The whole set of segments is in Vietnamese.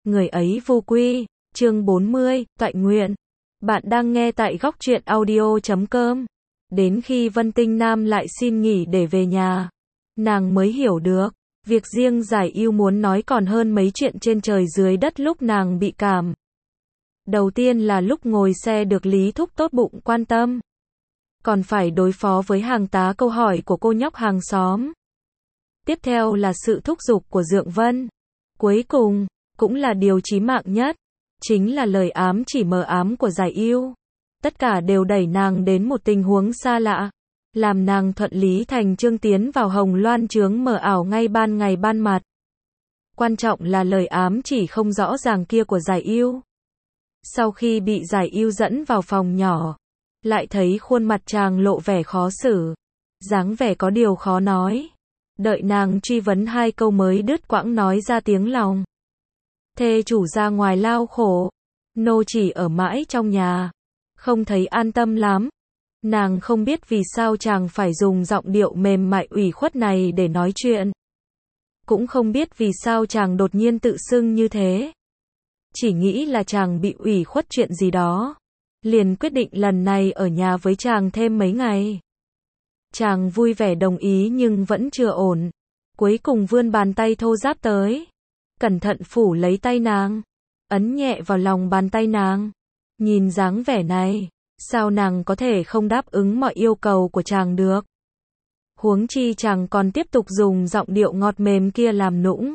người ấy vô quy, chương 40, toại nguyện. Bạn đang nghe tại góc truyện audio.com. Đến khi Vân Tinh Nam lại xin nghỉ để về nhà, nàng mới hiểu được, việc riêng Giải Ưu muốn nói còn hơn mấy chuyện trên trời dưới đất lúc nàng bị cảm. Đầu tiên là lúc ngồi xe được Lý Thúc tốt bụng quan tâm. Còn phải đối phó với hàng tá câu hỏi của cô nhóc hàng xóm. Tiếp theo là sự thúc giục của Dượng Vân. Cuối cùng, cũng là điều chí mạng nhất, chính là lời ám chỉ mờ ám của Giải Ưu. Tất cả đều đẩy nàng đến một tình huống xa lạ, làm nàng thuận lý thành chương tiến vào hồng loan chướng mờ ảo ngay ban ngày ban mặt. Quan trọng là lời ám chỉ không rõ ràng kia của Giải Ưu. Sau khi bị Giải Ưu dẫn vào phòng nhỏ, lại thấy khuôn mặt chàng lộ vẻ khó xử, dáng vẻ có điều khó nói. Đợi nàng truy vấn hai câu mới đứt quãng nói ra tiếng lòng. Thê chủ ra ngoài lao khổ, nô chỉ ở mãi trong nhà, không thấy an tâm lắm. Nàng không biết vì sao chàng phải dùng giọng điệu mềm mại ủy khuất này để nói chuyện. Cũng không biết vì sao chàng đột nhiên tự xưng như thế. Chỉ nghĩ là chàng bị ủy khuất chuyện gì đó, liền quyết định lần này ở nhà với chàng thêm mấy ngày. Chàng vui vẻ đồng ý nhưng vẫn chưa ổn. Cuối cùng vươn bàn tay thô ráp tới, cẩn thận phủ lấy tay nàng, ấn nhẹ vào lòng bàn tay nàng. Nhìn dáng vẻ này, sao nàng có thể không đáp ứng mọi yêu cầu của chàng được? Huống chi chàng còn tiếp tục dùng giọng điệu ngọt mềm kia làm nũng.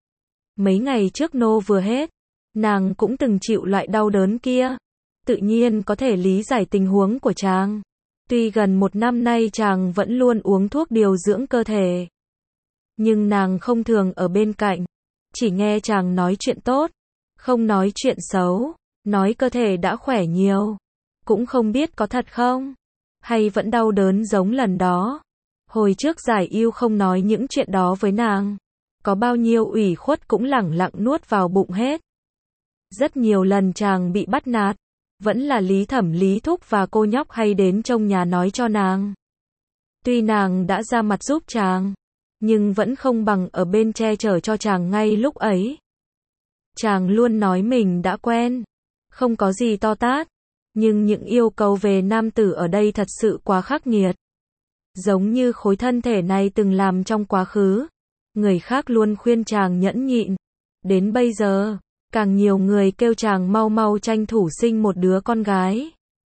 Mấy ngày trước nô vừa hết, nàng cũng từng chịu loại đau đớn kia, tự nhiên có thể lý giải tình huống của chàng. Tuy gần một năm nay chàng vẫn luôn uống thuốc điều dưỡng cơ thể, nhưng nàng không thường ở bên cạnh, chỉ nghe chàng nói chuyện tốt, không nói chuyện xấu, nói cơ thể đã khỏe nhiều. Cũng không biết có thật không, hay vẫn đau đớn giống lần đó. Hồi trước Giải Ưu không nói những chuyện đó với nàng, có bao nhiêu ủy khuất cũng lẳng lặng nuốt vào bụng hết. Rất nhiều lần chàng bị bắt nạt, vẫn là Lý Thẩm Lý Thúc và cô nhóc hay đến trong nhà nói cho nàng. Tuy nàng đã ra mặt giúp chàng, nhưng vẫn không bằng ở bên che chở cho chàng ngay lúc ấy. Chàng luôn nói mình đã quen, không có gì to tát, nhưng những yêu cầu về nam tử ở đây thật sự quá khắc nghiệt. Giống như khối thân thể này từng làm trong quá khứ, người khác luôn khuyên chàng nhẫn nhịn. Đến bây giờ, càng nhiều người kêu chàng mau mau tranh thủ sinh một đứa con gái.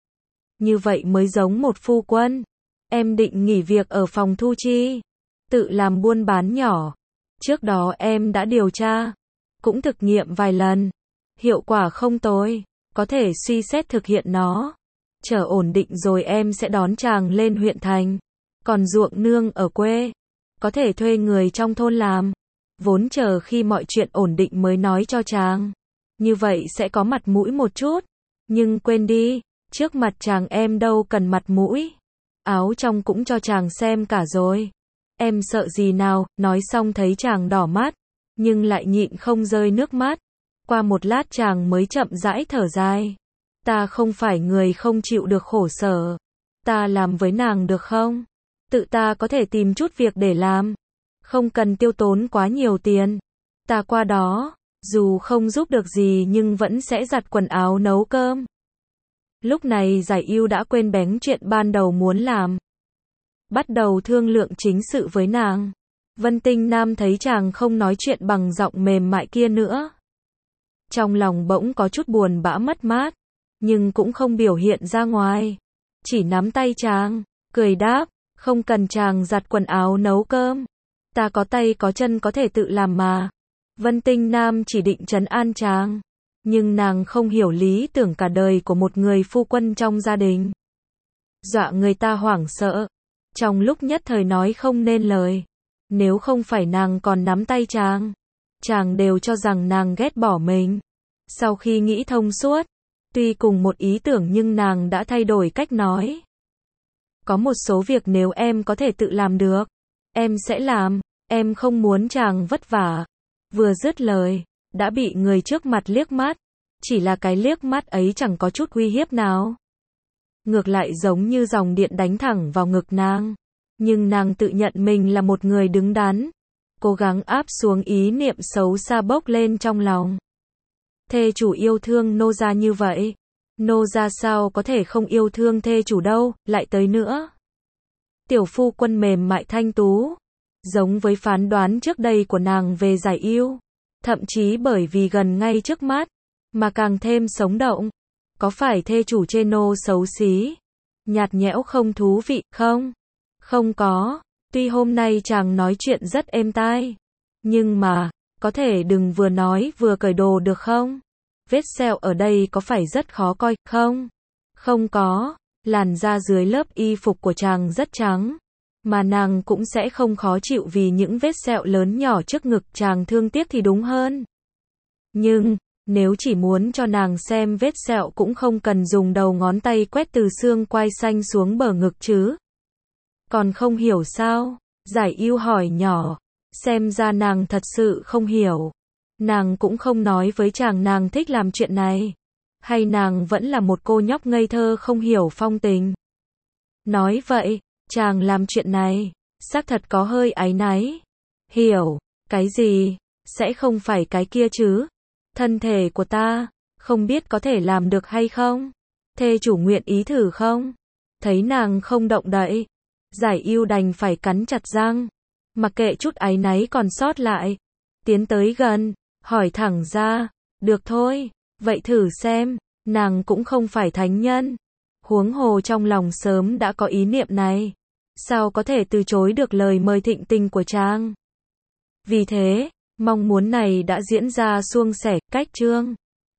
Như vậy mới giống một phu quân. Em định nghỉ việc ở phòng thu chi, tự làm buôn bán nhỏ. Trước đó em đã điều tra, cũng thực nghiệm vài lần. Hiệu quả không tồi, có thể suy xét thực hiện nó. Chờ ổn định rồi em sẽ đón chàng lên huyện thành. Còn ruộng nương ở quê, có thể thuê người trong thôn làm. Vốn chờ khi mọi chuyện ổn định mới nói cho chàng. Như vậy sẽ có mặt mũi một chút. Nhưng quên đi, trước mặt chàng em đâu cần mặt mũi. Áo trong cũng cho chàng xem cả rồi. Em sợ gì nào, nói xong thấy chàng đỏ mắt, nhưng lại nhịn không rơi nước mắt. Qua một lát chàng mới chậm rãi thở dài. Ta không phải người không chịu được khổ sở. Ta làm với nàng được không? Tự ta có thể tìm chút việc để làm. Không cần tiêu tốn quá nhiều tiền. Ta qua đó, dù không giúp được gì nhưng vẫn sẽ giặt quần áo nấu cơm. Lúc này Giải Ưu đã quên bén chuyện ban đầu muốn làm. Bắt đầu thương lượng chính sự với nàng. Vân Tinh Nam thấy chàng không nói chuyện bằng giọng mềm mại kia nữa. Trong lòng bỗng có chút buồn bã mất mát, nhưng cũng không biểu hiện ra ngoài. Chỉ nắm tay chàng, cười đáp, không cần chàng giặt quần áo nấu cơm. Ta có tay có chân có thể tự làm mà. Vân Tinh Nam chỉ định trấn an chàng, nhưng nàng không hiểu lý tưởng cả đời của một người phu quân trong gia đình. Dọa người ta hoảng sợ, trong lúc nhất thời nói không nên lời. Nếu không phải nàng còn nắm tay chàng đều cho rằng nàng ghét bỏ mình. Sau khi nghĩ thông suốt, tuy cùng một ý tưởng nhưng nàng đã thay đổi cách nói. Có một số việc nếu em có thể tự làm được, em sẽ làm, em không muốn chàng vất vả. Vừa dứt lời, đã bị người trước mặt liếc mắt. Chỉ là cái liếc mắt ấy chẳng có chút uy hiếp nào. Ngược lại giống như dòng điện đánh thẳng vào ngực nàng. Nhưng nàng tự nhận mình là một người đứng đắn, cố gắng áp xuống ý niệm xấu xa bốc lên trong lòng. Thê chủ yêu thương nô gia như vậy. Nô gia sao có thể không yêu thương thê chủ đâu, lại tới nữa. Tiểu phu quân mềm mại thanh tú, giống với phán đoán trước đây của nàng về giải yêu. Thậm chí bởi vì gần ngay trước mắt, mà càng thêm sống động. Có phải thê chủ chê nô xấu xí, nhạt nhẽo không thú vị, không? Không có, tuy hôm nay chàng nói chuyện rất êm tai, nhưng mà, có thể đừng vừa nói vừa cởi đồ được không? Vết sẹo ở đây có phải rất khó coi, không? Không có, làn da dưới lớp y phục của chàng rất trắng, mà nàng cũng sẽ không khó chịu vì những vết sẹo lớn nhỏ trước ngực chàng thương tiếc thì đúng hơn. Nhưng, nếu chỉ muốn cho nàng xem vết sẹo cũng không cần dùng đầu ngón tay quét từ xương quai xanh xuống bờ ngực chứ. Còn không hiểu sao? Giải yêu hỏi nhỏ, xem ra nàng thật sự không hiểu. Nàng cũng không nói với chàng nàng thích làm chuyện này. Hay nàng vẫn là một cô nhóc ngây thơ không hiểu phong tình. Nói vậy, chàng làm chuyện này, xác thật có hơi áy náy. Hiểu, cái gì? Sẽ không phải cái kia chứ? Thân thể của ta, không biết có thể làm được hay không? Thê chủ nguyện ý thử không? Thấy nàng không động đậy, giải yêu đành phải cắn chặt răng, mặc kệ chút áy náy còn sót lại. Tiến tới gần, hỏi thẳng ra, được thôi, vậy thử xem, nàng cũng không phải thánh nhân. Huống hồ trong lòng sớm đã có ý niệm này, sao có thể từ chối được lời mời thịnh tình của chàng. Vì thế, mong muốn này đã diễn ra suôn sẻ, cách chương